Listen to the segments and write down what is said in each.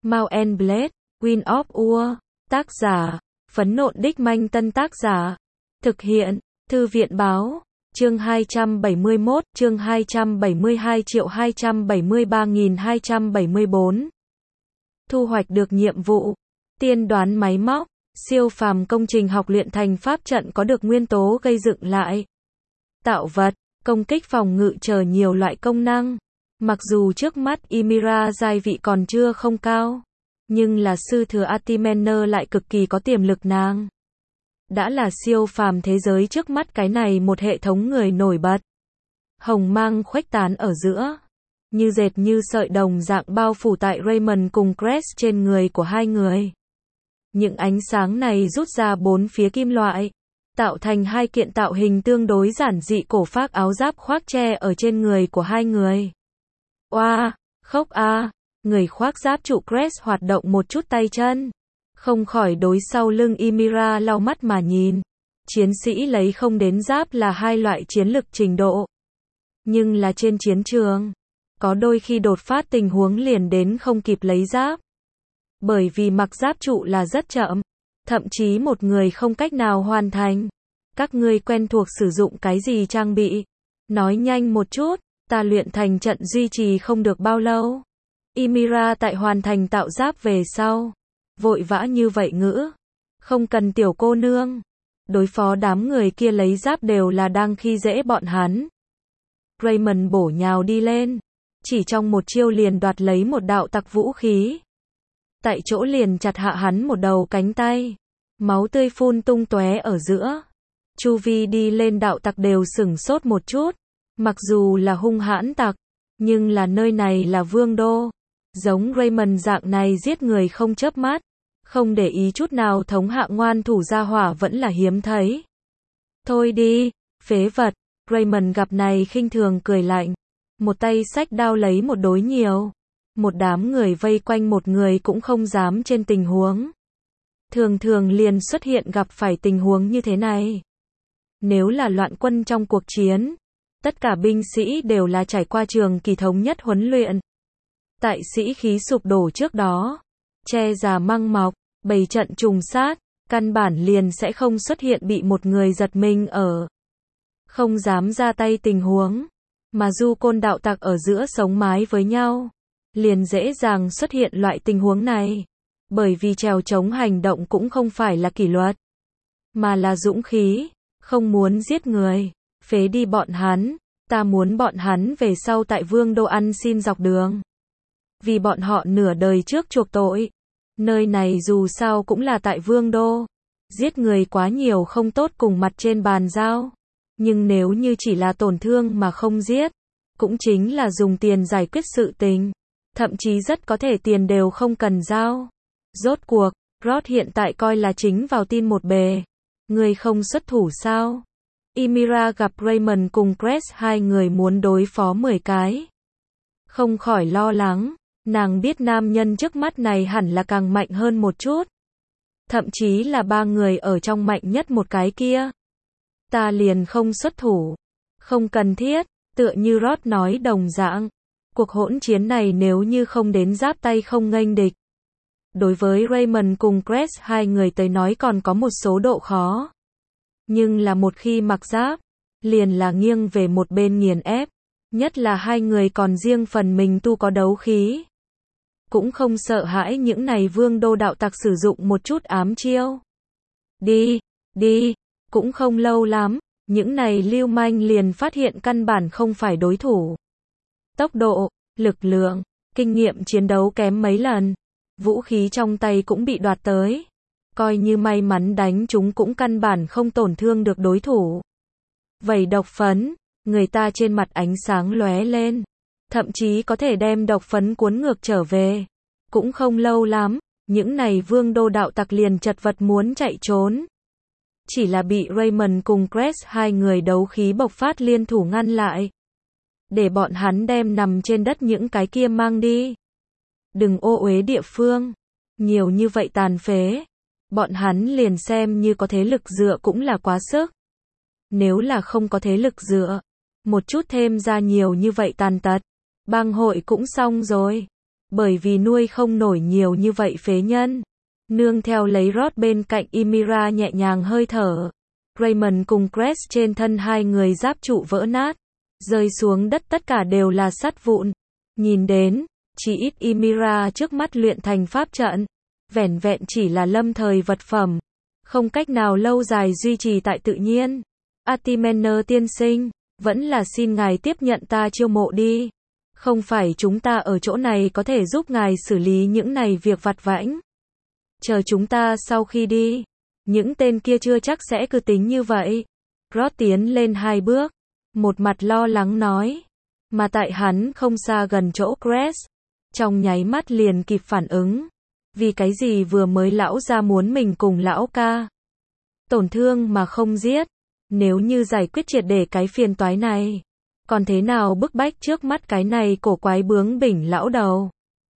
Mount and Blade, Wind of War. Tác giả, Phấn Nộn Đích Manh. Tân tác giả, thực hiện, Thư viện Báo. Chương 271, chương 272.273.274. Thu hoạch được nhiệm vụ. Tiên đoán máy móc, siêu phàm công trình học luyện thành pháp trận có được nguyên tố gây dựng lại. Tạo vật, công kích phòng ngự chờ nhiều loại công năng. Mặc dù trước mắt Ymira giai vị còn chưa không cao, nhưng là sư thừa Artimener lại cực kỳ có tiềm lực nàng. Đã là siêu phàm thế giới trước mắt cái này một hệ thống người nổi bật. Hồng mang khuếch tán ở giữa, như dệt như sợi đồng dạng bao phủ tại Raymond cùng Cress trên người của hai người. Những ánh sáng này rút ra bốn phía kim loại, tạo thành hai kiện tạo hình tương đối giản dị cổ phác áo giáp khoác che ở trên người của hai người. Oa, khốc a, người khoác giáp trụ Cress hoạt động một chút tay chân, không khỏi đối sau lưng Ymira lau mắt mà nhìn. Chiến sĩ lấy không đến giáp là hai loại chiến lực trình độ. Nhưng là trên chiến trường, có đôi khi đột phát tình huống liền đến không kịp lấy giáp. Bởi vì mặc giáp trụ là rất chậm, thậm chí một người không cách nào hoàn thành. Các ngươi quen thuộc sử dụng cái gì trang bị? Nói nhanh một chút, ta luyện thành trận duy trì không được bao lâu. Ymira tại hoàn thành tạo giáp về sau, vội vã như vậy ngữ. Không cần tiểu cô nương. Đối phó đám người kia lấy giáp đều là đang khi dễ bọn hắn. Raymond bổ nhào đi lên, chỉ trong một chiêu liền đoạt lấy một đạo tặc vũ khí. Tại chỗ liền chặt hạ hắn một đầu cánh tay. Máu tươi phun tung tóe ở giữa. Chu vi đi lên đạo tặc đều sửng sốt một chút. Mặc dù là hung hãn tặc, nhưng là nơi này là vương đô. Giống Raymond dạng này giết người không chớp mắt, không để ý chút nào thống hạ ngoan thủ gia hỏa vẫn là hiếm thấy. Thôi đi, phế vật. Raymond gặp này khinh thường cười lạnh. Một tay xách đao lấy một đối nhiều. Một đám người vây quanh một người cũng không dám trên tình huống. Thường thường liền xuất hiện gặp phải tình huống như thế này. Nếu là loạn quân trong cuộc chiến, tất cả binh sĩ đều là trải qua trường kỳ thống nhất huấn luyện. Tại sĩ khí sụp đổ trước đó, che già măng mọc, bày trận trùng sát, căn bản liền sẽ không xuất hiện bị một người giật mình ở. Không dám ra tay tình huống, mà du côn đạo tặc ở giữa sống mái với nhau, liền dễ dàng xuất hiện loại tình huống này. Bởi vì trèo chống hành động cũng không phải là kỷ luật, mà là dũng khí, không muốn giết người, phế đi bọn hắn, ta muốn bọn hắn về sau tại vương đô ăn xin dọc đường. Vì bọn họ nửa đời trước chuộc tội. Nơi này dù sao cũng là tại vương đô. Giết người quá nhiều không tốt cùng mặt trên bàn giao. Nhưng nếu như chỉ là tổn thương mà không giết, cũng chính là dùng tiền giải quyết sự tình. Thậm chí rất có thể tiền đều không cần giao. Rốt cuộc, Rod hiện tại coi là chính vào tin một bề. Người không xuất thủ sao? Ymira gặp Raymond cùng Cress hai người muốn đối phó 10 cái. Không khỏi lo lắng. Nàng biết nam nhân trước mắt này hẳn là càng mạnh hơn một chút. Thậm chí là ba người ở trong mạnh nhất một cái kia. Ta liền không xuất thủ. Không cần thiết, tựa như Rod nói đồng dạng. Cuộc hỗn chiến này nếu như không đến giáp tay không nghênh địch. Đối với Raymond cùng Cress hai người tới nói còn có một số độ khó. Nhưng là một khi mặc giáp, liền là nghiêng về một bên nghiền ép. Nhất là hai người còn riêng phần mình tu có đấu khí. Cũng không sợ hãi những này vương đô đạo tặc sử dụng một chút ám chiêu. Đi, cũng không lâu lắm, những này lưu manh liền phát hiện căn bản không phải đối thủ. Tốc độ, lực lượng, kinh nghiệm chiến đấu kém mấy lần. Vũ khí trong tay cũng bị đoạt tới. Coi như may mắn đánh chúng cũng căn bản không tổn thương được đối thủ. Vẩy độc phấn, người ta trên mặt ánh sáng lóe lên. Thậm chí có thể đem độc phấn cuốn ngược trở về. Cũng không lâu lắm, những này vương đô đạo tặc liền chật vật muốn chạy trốn. Chỉ là bị Raymond cùng Cress hai người đấu khí bộc phát liên thủ ngăn lại. Để bọn hắn đem nằm trên đất những cái kia mang đi. Đừng ô uế địa phương. Nhiều như vậy tàn phế. Bọn hắn liền xem như có thế lực dựa cũng là quá sức. Nếu là không có thế lực dựa, một chút thêm ra nhiều như vậy tàn tật. Bang hội cũng xong rồi. bởi vì nuôi không nổi nhiều như vậy phế nhân. Nương theo lấy Rod bên cạnh Ymira nhẹ nhàng hơi thở. Raymond cùng Cress trên thân hai người giáp trụ vỡ nát, rơi xuống đất tất cả đều là sắt vụn. Nhìn đến, chỉ ít Ymira trước mắt luyện thành pháp trận, vẻn vẹn chỉ là lâm thời vật phẩm, không cách nào lâu dài duy trì tại tự nhiên. Atimener tiên sinh, vẫn là xin ngài tiếp nhận ta chiêu mộ đi. Không phải chúng ta ở chỗ này có thể giúp ngài xử lý những này việc vặt vãnh. Chờ chúng ta sau khi đi, những tên kia chưa chắc sẽ cứ tính như vậy. Rod tiến lên 2 bước, một mặt lo lắng nói. Mà tại hắn không xa gần chỗ Cress, trong nháy mắt liền kịp phản ứng. Vì cái gì vừa mới lão ra muốn mình cùng lão ca tổn thương mà không giết. Nếu như giải quyết triệt để cái phiền toái này, còn thế nào bức bách trước mắt cái này cổ quái bướng bỉnh lão đầu.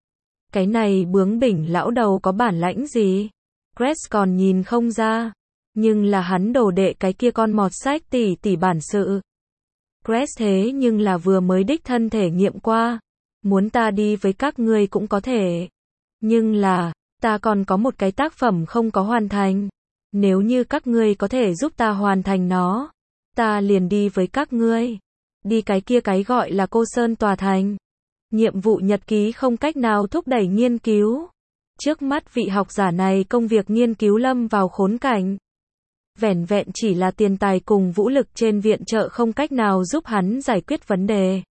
Cái này bướng bỉnh lão đầu có bản lãnh gì? Cress còn nhìn không ra, nhưng là hắn đồ đệ cái kia con mọt sách tỉ tỉ bản sự. Cress thế nhưng là vừa mới đích thân thể nghiệm qua, muốn ta đi với các ngươi cũng có thể. Nhưng là, ta còn có một cái tác phẩm không có hoàn thành. Nếu như các ngươi có thể giúp ta hoàn thành nó, ta liền đi với các ngươi. Đi cái kia cái gọi là Cô Sơn Tòa Thành. Nhiệm vụ nhật ký không cách nào thúc đẩy nghiên cứu. Trước mắt vị học giả này công việc nghiên cứu lâm vào khốn cảnh. Vẻn vẹn chỉ là tiền tài cùng vũ lực trên viện trợ không cách nào giúp hắn giải quyết vấn đề.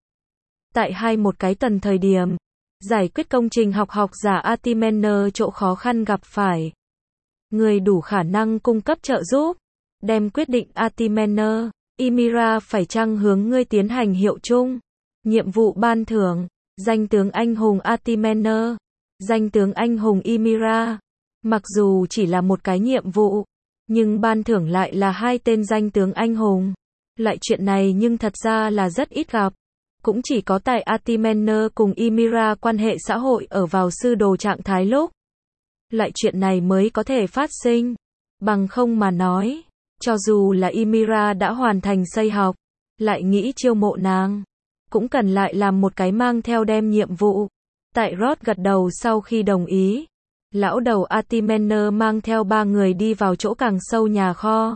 Tại một cái tầng thời điểm, giải quyết công trình học giả Atimener chỗ khó khăn gặp phải. Người đủ khả năng cung cấp trợ giúp. Đem quyết định Atimener, Ymira phải chăng hướng ngươi tiến hành hiệu chung. Nhiệm vụ ban thưởng, danh tướng anh hùng Atimener, danh tướng anh hùng Ymira. Mặc dù chỉ là một cái nhiệm vụ, nhưng ban thưởng lại là 2 tên danh tướng anh hùng. Loại chuyện này nhưng thật ra là rất ít gặp. Cũng chỉ có tại Atimener cùng Ymira quan hệ xã hội ở vào sư đồ trạng thái lúc. Loại chuyện này mới có thể phát sinh. Bằng không mà nói, cho dù là Ymira đã hoàn thành xây học, lại nghĩ chiêu mộ nàng, cũng cần lại làm một cái mang theo đem nhiệm vụ. Tại Rod gật đầu sau khi đồng ý, lão đầu Atimener mang theo 3 người đi vào chỗ càng sâu nhà kho.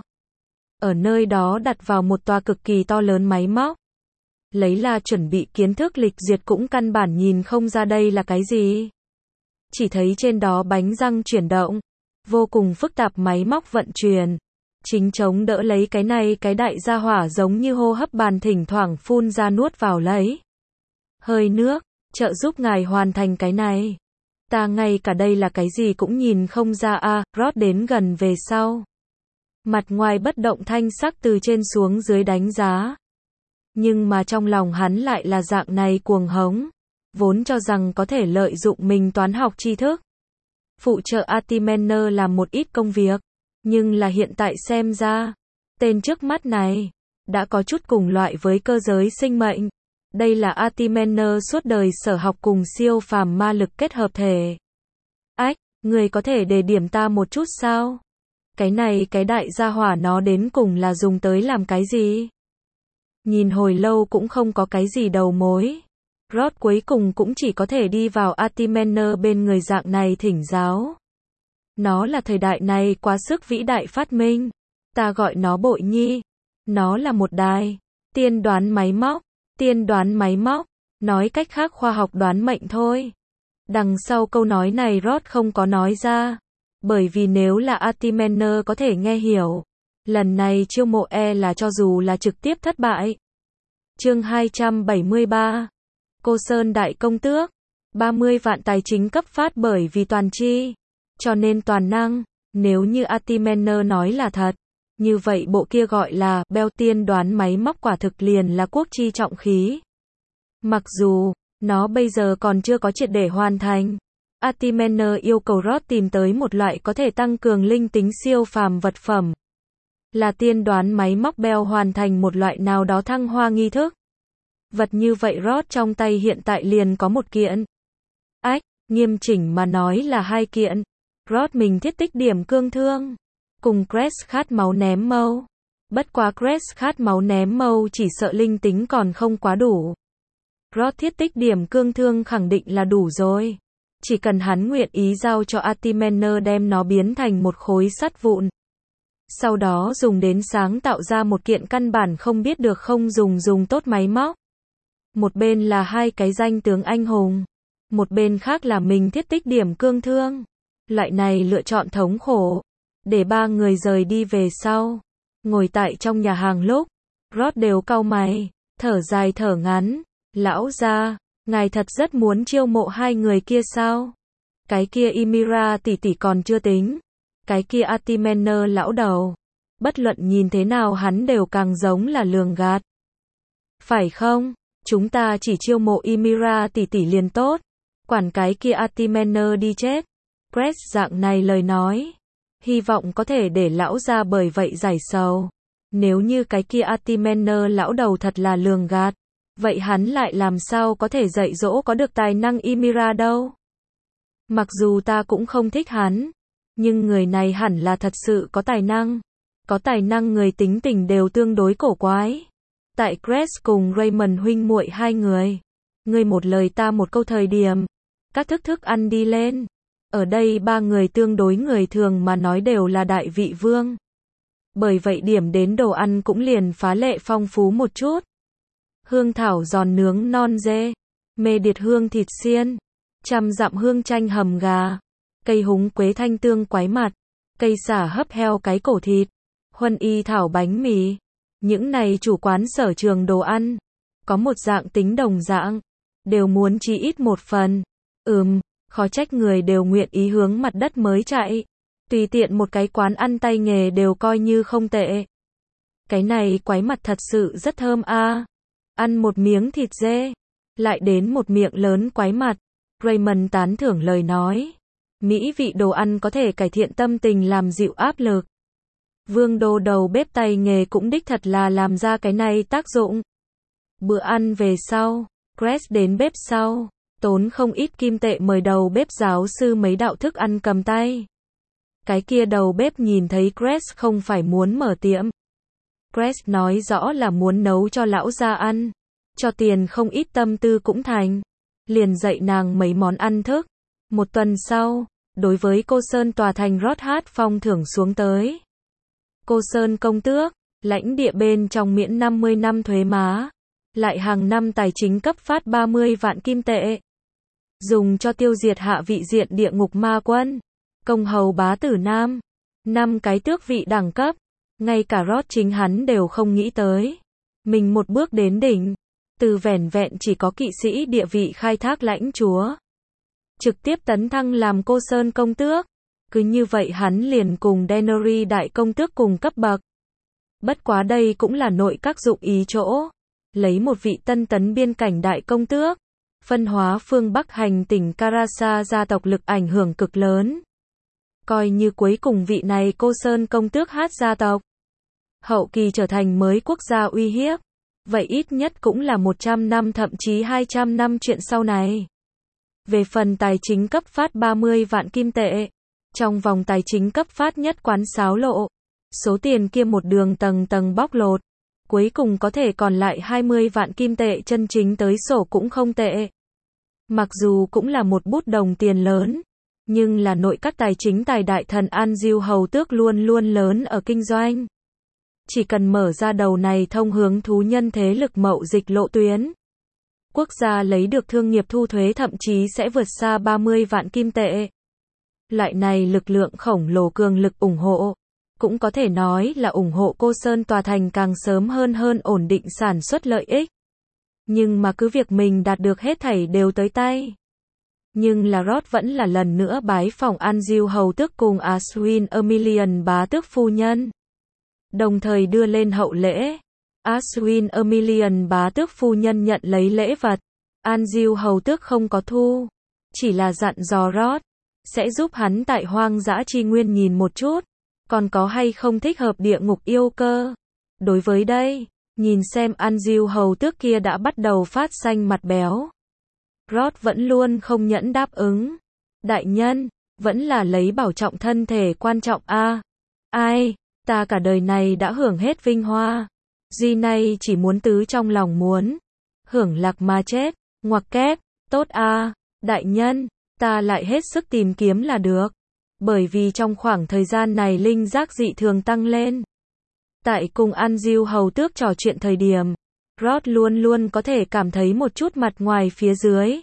Ở nơi đó đặt vào một tòa cực kỳ to lớn máy móc. Lấy là chuẩn bị kiến thức lịch duyệt cũng căn bản nhìn không ra đây là cái gì. Chỉ thấy trên đó bánh răng chuyển động, vô cùng phức tạp máy móc vận chuyển. Chính chống đỡ lấy cái này cái đại gia hỏa giống như hô hấp bàn thỉnh thoảng phun ra nuốt vào lấy. Hơi nước, trợ giúp ngài hoàn thành cái này. Ta ngay cả đây là cái gì cũng nhìn không ra a. Rod đến gần về sau. Mặt ngoài bất động thanh sắc từ trên xuống dưới đánh giá. Nhưng mà trong lòng hắn lại là dạng này cuồng hống. Vốn cho rằng có thể lợi dụng mình toán học tri thức. Phụ trợ Atimener làm một ít công việc. Nhưng là hiện tại xem ra, tên trước mắt này, đã có chút cùng loại với cơ giới sinh mệnh. Đây là Atimener suốt đời sở học cùng siêu phàm ma lực kết hợp thể. Ách, người có thể đề điểm ta một chút sao? Cái này cái đại gia hỏa nó đến cùng là dùng tới làm cái gì? Nhìn hồi lâu cũng không có cái gì đầu mối. Rod cuối cùng cũng chỉ có thể đi vào Atimener bên người dạng này thỉnh giáo. Nó là thời đại này quá sức vĩ đại phát minh. Ta gọi nó bội nhi. Nó là một đài tiên đoán máy móc. Tiên đoán máy móc. Nói cách khác khoa học đoán mệnh thôi. Đằng sau câu nói này Rod không có nói ra. Bởi vì nếu là Atimener có thể nghe hiểu. Lần này chiêu mộ là cho dù là trực tiếp thất bại. Chương 273. Cô Sơn Đại Công Tước. 30 vạn tài chính cấp phát bởi vì toàn chi. Cho nên toàn năng, nếu như Atimener nói là thật, như vậy bộ kia gọi là Bell tiên đoán máy móc quả thực liền là quốc chi trọng khí. Mặc dù, nó bây giờ còn chưa có triệt để hoàn thành. Atimener yêu cầu Rod tìm tới một loại có thể tăng cường linh tính siêu phàm vật phẩm. Là tiên đoán máy móc Bell hoàn thành một loại nào đó thăng hoa nghi thức. Vật như vậy Rod trong tay hiện tại liền có một kiện. Ách, nghiêm chỉnh mà nói là 2 kiện. Rod mình thiết tích điểm cương thương. Cùng Cress khát máu ném mâu. Bất quá Cress khát máu ném mâu chỉ sợ linh tính còn không quá đủ. Rod thiết tích điểm cương thương khẳng định là đủ rồi. Chỉ cần hắn nguyện ý giao cho Artimener đem nó biến thành một khối sắt vụn. Sau đó dùng đến sáng tạo ra một kiện căn bản không biết được không dùng tốt máy móc. Một bên là hai cái danh tướng anh hùng. Một bên khác là mình thiết tích điểm cương thương. Loại này lựa chọn thống khổ. Để ba người rời đi về sau. Ngồi tại trong nhà hàng lúc. Rod đều cau mày. Thở dài thở ngắn. Lão gia, ngài thật rất muốn chiêu mộ hai người kia sao? Cái kia Ymira tỷ tỷ còn chưa tính. Cái kia Artimener lão đầu. Bất luận nhìn thế nào hắn đều càng giống là lường gạt. Phải không? Chúng ta chỉ chiêu mộ Ymira tỷ tỷ liền tốt. Quản cái kia Artimener đi chết. Crest dạng này lời nói. Hy vọng có thể để lão ra bởi vậy giải sầu. Nếu như cái kia Artimener lão đầu thật là lường gạt. Vậy hắn lại làm sao có thể dạy dỗ có được tài năng Ymira đâu? Mặc dù ta cũng không thích hắn. Nhưng người này hẳn là thật sự có tài năng. Có tài năng người tính tình đều tương đối cổ quái. Tại Crest cùng Raymond huynh muội hai người. Ngươi một lời ta một câu thời điểm. Các thức ăn đi lên. Ở đây ba người tương đối người thường mà nói đều là đại vị vương. Bởi vậy điểm đến đồ ăn cũng liền phá lệ phong phú một chút. Hương thảo giòn nướng non dê. Mê điệt hương thịt xiên. Trăm dặm hương chanh hầm gà. Cây húng quế thanh tương quái mặt. Cây xả hấp heo cái cổ thịt. Huân y thảo bánh mì. Những này chủ quán sở trường đồ ăn. Có một dạng tính đồng dạng. Đều muốn chí ít một phần. Khó trách người đều nguyện ý hướng mặt đất mới chạy. Tùy tiện một cái quán ăn tay nghề đều coi như không tệ. Cái này quái mặt thật sự rất thơm a. Ăn một miếng thịt dê. Lại đến một miệng lớn quái mặt. Raymond tán thưởng lời nói. Mỹ vị đồ ăn có thể cải thiện tâm tình làm dịu áp lực. Vương đô đầu bếp tay nghề cũng đích thật là làm ra cái này tác dụng. Bữa ăn về sau, Crest đến bếp sau, tốn không ít kim tệ mời đầu bếp giáo sư mấy đạo thức ăn cầm tay. Cái kia đầu bếp nhìn thấy Crest không phải muốn mở tiệm. Crest nói rõ là muốn nấu cho lão gia ăn. Cho tiền không ít tâm tư cũng thành. Liền dạy nàng mấy món ăn thức. Một tuần sau, đối với cô Sơn tòa thành Rod hát phong thưởng xuống tới. Cô Sơn công tước, lãnh địa bên trong miễn 50 năm thuế má. Lại hàng năm tài chính cấp phát 30 vạn kim tệ. Dùng cho tiêu diệt hạ vị diện địa ngục ma quân. Công hầu bá tử nam. 5 cái tước vị đẳng cấp. Ngay cả Rod chính hắn đều không nghĩ tới. Mình một bước đến đỉnh. Từ vẻn vẹn chỉ có kỵ sĩ địa vị khai thác lãnh chúa. Trực tiếp tấn thăng làm cô Sơn công tước. Cứ như vậy hắn liền cùng Daenerys đại công tước cùng cấp bậc. Bất quá đây cũng là nội các dụng ý chỗ. Lấy một vị tân tấn biên cảnh đại công tước. Phân hóa phương Bắc hành tỉnh Karasa gia tộc lực ảnh hưởng cực lớn. Coi như cuối cùng vị này cô Sơn công tước hát gia tộc. Hậu kỳ trở thành mới quốc gia uy hiếp. Vậy ít nhất cũng là 100 năm thậm chí 200 năm chuyện sau này. Về phần tài chính cấp phát 30 vạn kim tệ. Trong vòng tài chính cấp phát nhất quán xáo lộ. Số tiền kia một đường tầng tầng bóc lột. Cuối cùng có thể còn lại 20 vạn kim tệ chân chính tới sổ cũng không tệ. Mặc dù cũng là một bút đồng tiền lớn. Nhưng là nội các tài chính tài đại thần An Diêu hầu tước luôn luôn lớn ở kinh doanh. Chỉ cần mở ra đầu này thông hướng thú nhân thế lực mậu dịch lộ tuyến. Quốc gia lấy được thương nghiệp thu thuế thậm chí sẽ vượt xa 30 vạn kim tệ. Loại này lực lượng khổng lồ cường lực ủng hộ. Cũng có thể nói là ủng hộ cô Sơn tòa thành càng sớm hơn ổn định sản xuất lợi ích. Nhưng mà cứ việc mình đạt được hết thảy đều tới tay. Nhưng là Rod vẫn là lần nữa bái phỏng An Diêu hầu tước cùng Aswin Emilian bá tước phu nhân. Đồng thời đưa lên hậu lễ. Aswin Emilian bá tước phu nhân nhận lấy lễ vật. An Diêu hầu tước không có thu. Chỉ là dặn dò Rod. Sẽ giúp hắn tại hoang dã chi nguyên nhìn một chút. Còn có hay không thích hợp địa ngục yêu cơ. Đối với đây, nhìn xem An Diêu hầu tước kia đã bắt đầu phát xanh mặt béo. Rod vẫn luôn không nhẫn đáp ứng. Đại nhân, vẫn là lấy bảo trọng thân thể quan trọng a. Ai, ta cả đời này đã hưởng hết vinh hoa. Duy nay chỉ muốn tứ trong lòng muốn. Hưởng lạc mà chết, ngoặc kép, tốt a. Đại nhân, ta lại hết sức tìm kiếm là được. Bởi vì trong khoảng thời gian này linh giác dị thường tăng lên. Tại cùng An Diêu hầu tước trò chuyện thời điểm, Rod luôn luôn có thể cảm thấy một chút mặt ngoài phía dưới.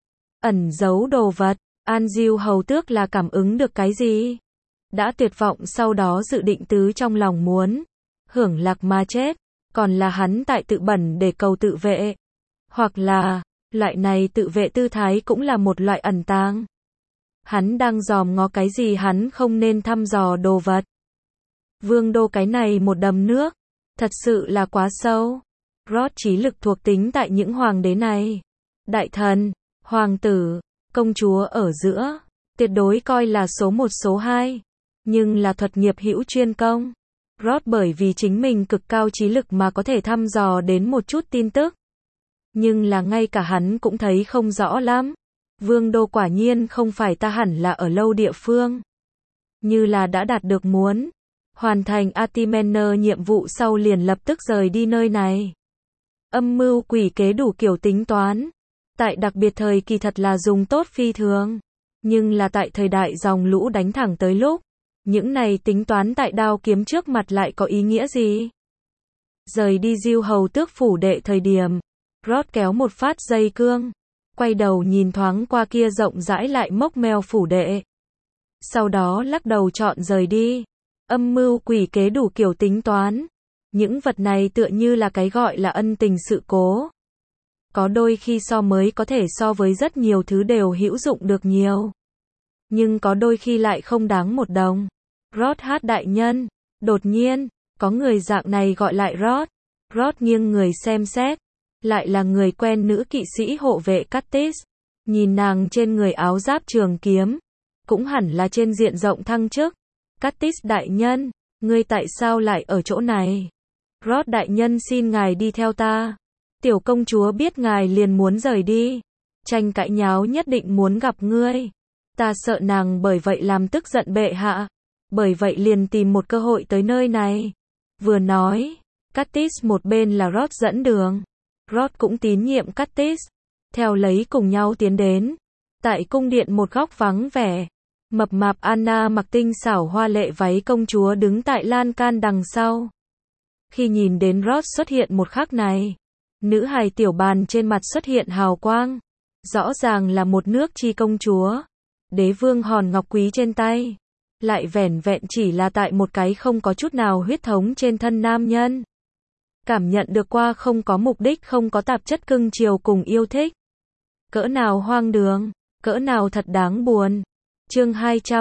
Ẩn giấu đồ vật, An Diêu hầu tước là cảm ứng được cái gì? Đã tuyệt vọng sau đó dự định tứ trong lòng muốn hưởng lạc mà chết, còn là hắn tại tự bẩn để cầu tự vệ. Hoặc là, loại này tự vệ tư thái cũng là một loại ẩn tàng. Hắn đang dòm ngó cái gì hắn không nên thăm dò đồ vật. Vương đô cái này một đầm nước, thật sự là quá sâu. Rod trí lực thuộc tính tại những hoàng đế này. Đại thần, hoàng tử, công chúa ở giữa, tuyệt đối coi là số 1 số 2. Nhưng là thuật nghiệp hữu chuyên công. Rod bởi vì chính mình cực cao trí lực mà có thể thăm dò đến một chút tin tức. Nhưng là ngay cả hắn cũng thấy không rõ lắm. Vương đô quả nhiên không phải ta hẳn là ở lâu địa phương. Như là đã đạt được muốn. Hoàn thành Artimener nhiệm vụ sau liền lập tức rời đi nơi này. Âm mưu quỷ kế đủ kiểu tính toán. Tại đặc biệt thời kỳ thật là dùng tốt phi thường. Nhưng là tại thời đại dòng lũ đánh thẳng tới lúc. Những này tính toán tại đao kiếm trước mặt lại có ý nghĩa gì? Rời đi Diêu hầu tước phủ đệ thời điểm. Rod kéo một phát dây cương. Quay đầu nhìn thoáng qua kia rộng rãi lại mốc meo phủ đệ. Sau đó lắc đầu chọn rời đi. Âm mưu quỷ kế đủ kiểu tính toán. Những vật này tựa như là cái gọi là ân tình sự cố. Có đôi khi mới có thể so với rất nhiều thứ đều hữu dụng được nhiều. Nhưng có đôi khi lại không đáng một đồng. Rod hát đại nhân. Đột nhiên, có người dạng này gọi lại Rod. Rod nghiêng người xem xét. Lại là người quen nữ kỵ sĩ hộ vệ Kattis. Nhìn nàng trên người áo giáp trường kiếm. Cũng hẳn là trên diện rộng thăng chức. Kattis đại nhân, ngươi tại sao lại ở chỗ này? Rod đại nhân xin ngài đi theo ta. Tiểu công chúa biết ngài liền muốn rời đi. Tranh cãi nháo nhất định muốn gặp ngươi. Ta sợ nàng bởi vậy làm tức giận bệ hạ. Bởi vậy liền tìm một cơ hội tới nơi này. Vừa nói, Kattis một bên là Rod dẫn đường. Rod cũng tín nhiệm Kattis. Theo lấy cùng nhau tiến đến. Tại cung điện một góc vắng vẻ. Mập mạp Anna mặc tinh xảo hoa lệ váy công chúa đứng tại lan can đằng sau. Khi nhìn đến Rod xuất hiện một khắc này, nữ hài tiểu bàn trên mặt xuất hiện hào quang. Rõ ràng là một nước chi công chúa. Đế vương hòn ngọc quý trên tay. Lại vẻn vẹn chỉ là tại một cái không có chút nào huyết thống trên thân nam nhân. Cảm nhận được qua không có mục đích không có tạp chất cưng chiều cùng yêu thích. Cỡ nào hoang đường, cỡ nào thật đáng buồn. Chương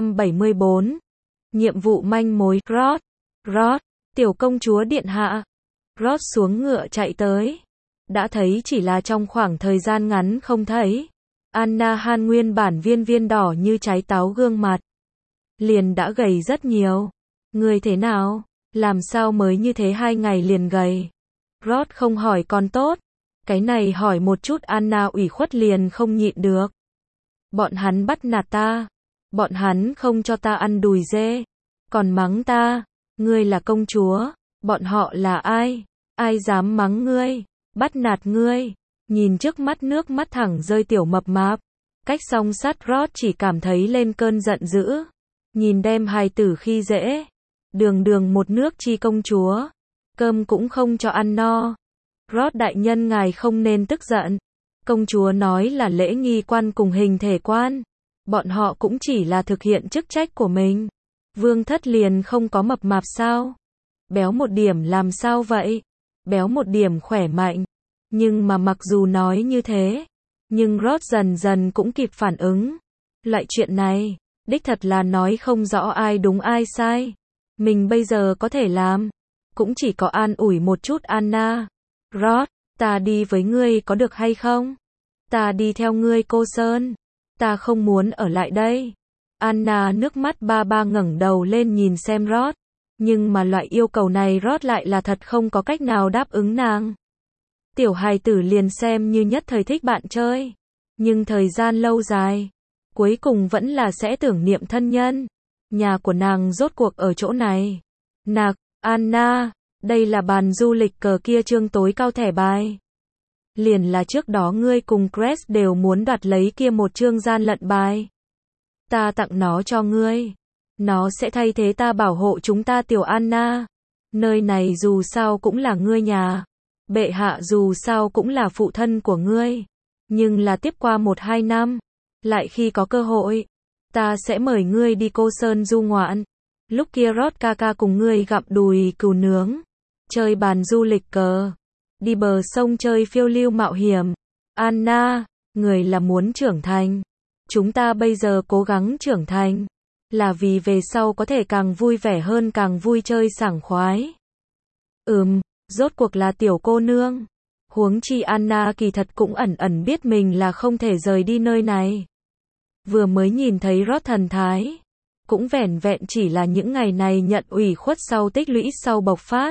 274. Nhiệm vụ manh mối. Rod, tiểu công chúa điện hạ. Rod xuống ngựa chạy tới. Đã thấy chỉ là trong khoảng thời gian ngắn không thấy. Anna Han nguyên bản viên viên đỏ như trái táo gương mặt. Liền đã gầy rất nhiều. Người thế nào? Làm sao mới như thế 2 ngày liền gầy? Rod không hỏi còn tốt. Cái này hỏi một chút Anna ủy khuất liền không nhịn được. Bọn hắn bắt nạt ta. Bọn hắn không cho ta ăn đùi dê. Còn mắng ta. Ngươi là công chúa. Bọn họ là ai? Ai dám mắng ngươi? Bắt nạt ngươi? Nhìn trước mắt nước mắt thẳng rơi tiểu mập mạp. Cách song sát Rod chỉ cảm thấy lên cơn giận dữ. Nhìn đem hài tử khi dễ. Đường một nước chi công chúa. Cơm cũng không cho ăn no. Rod đại nhân ngài không nên tức giận. Công chúa nói là lễ nghi quan cùng hình thể quan. Bọn họ cũng chỉ là thực hiện chức trách của mình. Vương thất liền không có mập mạp sao? Béo một điểm làm sao vậy? Béo một điểm khỏe mạnh. Nhưng mà mặc dù nói như thế, nhưng Rod dần dần cũng kịp phản ứng. Loại chuyện này, đích thật là nói không rõ ai đúng ai sai. Mình bây giờ có thể làm, cũng chỉ có an ủi một chút Anna. Rod, ta đi với ngươi có được hay không? Ta đi theo ngươi cô Sơn. Ta không muốn ở lại đây. Anna nước mắt ba ba ngẩng đầu lên nhìn xem Rod. Nhưng mà loại yêu cầu này Rod lại là thật không có cách nào đáp ứng nàng. Tiểu hài tử liền xem như nhất thời thích bạn chơi. Nhưng thời gian lâu dài, cuối cùng vẫn là sẽ tưởng niệm thân nhân. Nhà của nàng rốt cuộc ở chỗ này. Nạc, Anna, đây là bàn du lịch cờ kia chương tối cao thẻ bài. Liền là trước đó ngươi cùng Crest đều muốn đoạt lấy kia một chương gian lận bài. Ta tặng nó cho ngươi. Nó sẽ thay thế ta bảo hộ chúng ta tiểu Anna. Nơi này dù sao cũng là ngươi nhà. Bệ hạ dù sao cũng là phụ thân của ngươi. Nhưng là tiếp qua 1-2 năm. Lại khi có cơ hội. Ta sẽ mời ngươi đi Cô Sơn du ngoạn. Lúc kia Rod ca ca cùng ngươi gặm đùi cừu nướng. Chơi bàn du lịch cờ. Đi bờ sông chơi phiêu lưu mạo hiểm. Anna, người là muốn trưởng thành. Chúng ta bây giờ cố gắng trưởng thành. Là vì về sau có thể càng vui vẻ hơn, càng vui chơi sảng khoái. Rốt cuộc là tiểu cô nương. Huống chi Anna kỳ thật cũng ẩn ẩn biết mình là không thể rời đi nơi này. Vừa mới nhìn thấy Rod thần thái. Cũng vẻn vẹn chỉ là những ngày này nhận ủy khuất sau tích lũy sau bộc phát.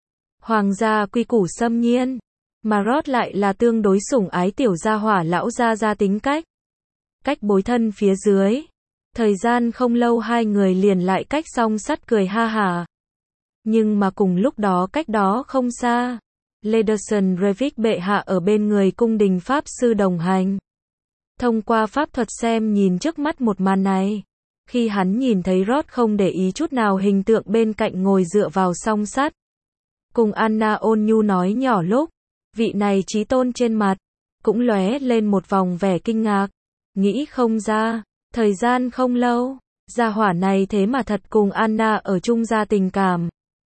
Hoàng gia quy củ xâm nhiên. Mà Rod lại là tương đối sủng ái tiểu gia hỏa lão gia tính cách. Cách bối thân phía dưới. Thời gian không lâu hai người liền lại cách song sắt cười ha hả. Nhưng mà cùng lúc đó cách đó không xa. Lederson Revik bệ hạ ở bên người cung đình pháp sư đồng hành. Thông qua pháp thuật xem nhìn trước mắt một màn này. Khi hắn nhìn thấy Rod không để ý chút nào hình tượng bên cạnh ngồi dựa vào song sắt. Cùng Anna ôn nhu nói nhỏ lúc. Vị này chí tôn trên mặt. Cũng lóe lên một vòng vẻ kinh ngạc. Nghĩ không ra. Thời gian không lâu. Gia hỏa này thế mà thật cùng Anna ở chung ra tình cảm.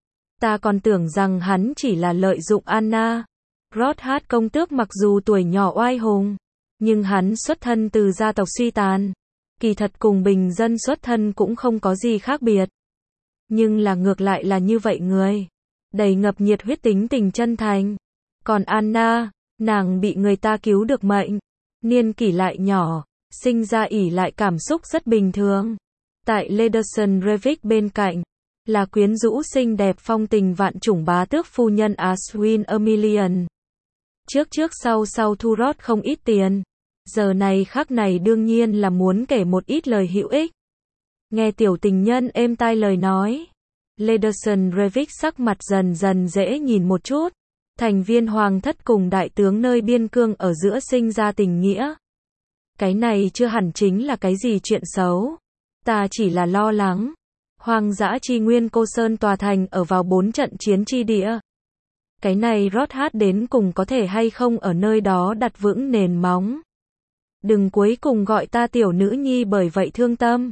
Ta còn tưởng rằng hắn chỉ là lợi dụng Anna. Rod hát công tước mặc dù tuổi nhỏ oai hùng. Nhưng hắn xuất thân từ gia tộc suy tàn. Kỳ thật cùng bình dân xuất thân cũng không có gì khác biệt. Nhưng là ngược lại là như vậy người. Đầy ngập nhiệt huyết tính tình chân thành. Còn Anna, nàng bị người ta cứu được mệnh. Niên kỷ lại nhỏ. Sinh ra ỷ lại cảm xúc rất bình thường. Tại Lederson Revik bên cạnh. Là quyến rũ xinh đẹp phong tình vạn chủng bá tước phu nhân Aswin Emilian. Trước sau thu Rod không ít tiền. Giờ này khắc này đương nhiên là muốn kể một ít lời hữu ích. Nghe tiểu tình nhân êm tai lời nói. Lederson Revik sắc mặt dần dần dễ nhìn một chút. Thành viên hoàng thất cùng đại tướng nơi biên cương ở giữa sinh ra tình nghĩa. Cái này chưa hẳn chính là cái gì chuyện xấu. Ta chỉ là lo lắng. Hoang dã chi nguyên Cô Sơn tòa thành ở vào 4 trận chiến chi địa. Cái này Rod hát đến cùng có thể hay không ở nơi đó đặt vững nền móng. Đừng cuối cùng gọi ta tiểu nữ nhi bởi vậy thương tâm.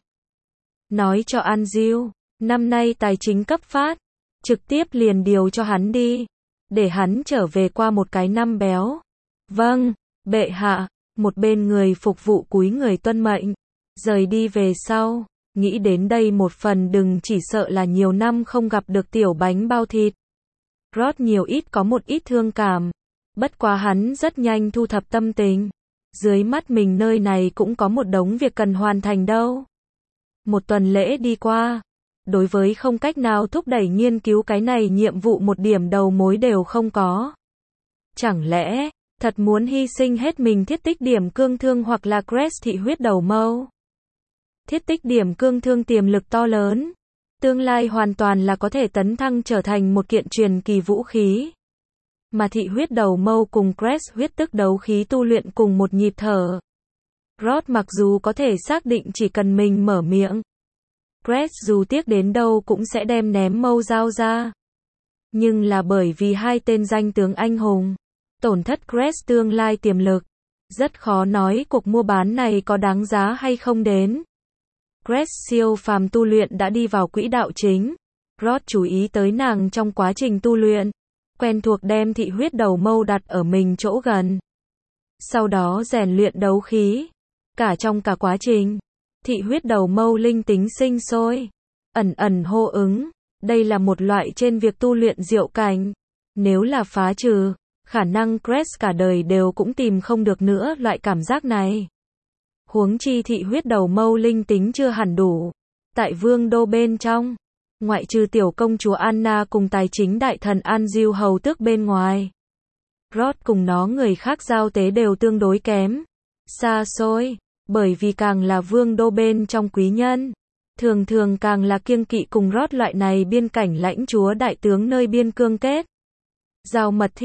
Nói cho An Diêu, năm nay tài chính cấp phát. Trực tiếp liền điều cho hắn đi. Để hắn trở về qua một cái năm béo. Vâng, bệ hạ. Một bên người phục vụ cúi người tuân mệnh. Rời đi về sau. Nghĩ đến đây một phần đừng chỉ sợ là nhiều năm không gặp được tiểu bánh bao thịt. Rod nhiều ít có một ít thương cảm. Bất quá hắn rất nhanh thu thập tâm tình. Dưới mắt mình nơi này cũng có một đống việc cần hoàn thành đâu. Một tuần lễ đi qua. Đối với không cách nào thúc đẩy nghiên cứu cái này nhiệm vụ một điểm đầu mối đều không có. Chẳng lẽ, thật muốn hy sinh hết mình thiết tích điểm cương thương hoặc là Crest thị huyết đầu mâu? Thiết tích điểm cương thương tiềm lực to lớn. Tương lai hoàn toàn là có thể tấn thăng trở thành một kiện truyền kỳ vũ khí. Mà thị huyết đầu mâu cùng Crest huyết tức đấu khí tu luyện cùng một nhịp thở. Rod mặc dù có thể xác định chỉ cần mình mở miệng. Crest dù tiếc đến đâu cũng sẽ đem ném mâu dao ra. Nhưng là bởi vì hai tên danh tướng anh hùng. Tổn thất Crest tương lai tiềm lực. Rất khó nói cuộc mua bán này có đáng giá hay không đến. Crest siêu phàm tu luyện đã đi vào quỹ đạo chính. Rod chú ý tới nàng trong quá trình tu luyện. Quen thuộc đem thị huyết đầu mâu đặt ở mình chỗ gần. Sau đó rèn luyện đấu khí. Trong cả quá trình. Thị huyết đầu mâu linh tính sinh sôi. Ẩn ẩn hô ứng. Đây là một loại trên việc tu luyện diệu cảnh. Nếu là phá trừ. Khả năng Crest cả đời đều cũng tìm không được nữa loại cảm giác này. Huống chi thị huyết đầu mâu linh tính chưa hẳn đủ. Tại vương đô bên trong. Ngoại trừ tiểu công chúa Anna cùng tài chính đại thần An Diêu hầu tước bên ngoài. Rod cùng nó người khác giao tế đều tương đối kém. Xa xôi. Bởi vì càng là vương đô bên trong quý nhân. Thường thường càng là kiêng kỵ cùng Rod loại này biên cảnh lãnh chúa đại tướng nơi biên cương kết. Giao mật thiết.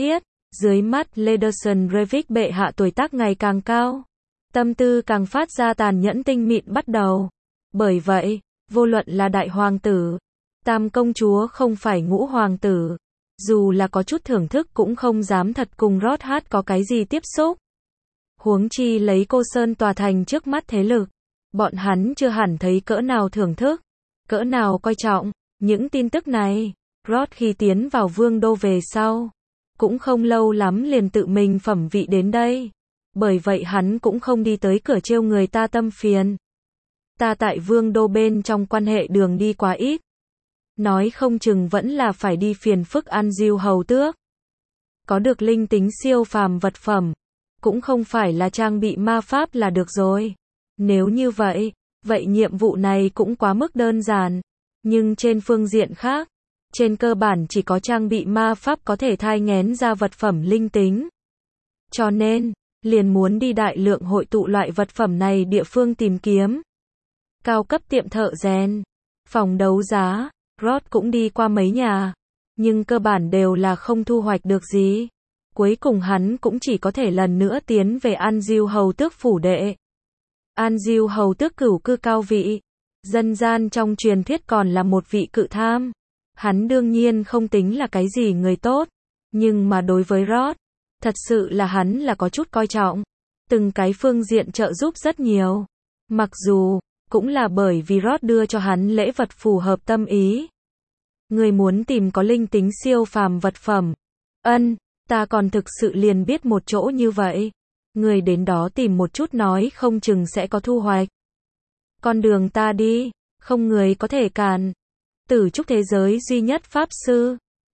Dưới mắt Lederson Revik bệ hạ tuổi tác ngày càng cao, tâm tư càng phát ra tàn nhẫn tinh mịn bắt đầu. Bởi vậy, vô luận là đại hoàng tử, tam công chúa không phải ngũ hoàng tử, dù là có chút thưởng thức cũng không dám thật cùng Rod Hát có cái gì tiếp xúc. Huống chi lấy Cô Sơn tòa thành trước mắt thế lực, bọn hắn chưa hẳn thấy cỡ nào thưởng thức, cỡ nào coi trọng. Những tin tức này, Rod khi tiến vào vương đô về sau, cũng không lâu lắm liền tự mình phẩm vị đến đây. Bởi vậy hắn cũng không đi tới cửa trêu người ta tâm phiền. Ta tại vương đô bên trong quan hệ đường đi quá ít. Nói không chừng vẫn là phải đi phiền phức An Diêu hầu tước. Có được linh tính siêu phàm vật phẩm, cũng không phải là trang bị ma pháp là được rồi. Nếu như vậy, vậy nhiệm vụ này cũng quá mức đơn giản. Nhưng trên phương diện khác, trên cơ bản chỉ có trang bị ma pháp có thể thai nghén ra vật phẩm linh tính. Cho nên, liền muốn đi đại lượng hội tụ loại vật phẩm này địa phương tìm kiếm. Cao cấp tiệm thợ rèn, phòng đấu giá, Rod cũng đi qua mấy nhà, nhưng cơ bản đều là không thu hoạch được gì. Cuối cùng hắn cũng chỉ có thể lần nữa tiến về An Diêu hầu tước phủ đệ. An Diêu hầu tước cửu cư cao vị, dân gian trong truyền thuyết còn là một vị cự tham. Hắn đương nhiên không tính là cái gì người tốt, nhưng mà đối với Rod, thật sự là hắn là có chút coi trọng, từng cái phương diện trợ giúp rất nhiều. Mặc dù, cũng là bởi vì Rod đưa cho hắn lễ vật phù hợp tâm ý. Người muốn tìm có linh tính siêu phàm vật phẩm. Ta còn thực sự liền biết một chỗ như vậy. Người đến đó tìm một chút nói không chừng sẽ có thu hoạch. Con đường ta đi, không người có thể cản. Tử trúc thế giới duy nhất pháp sư.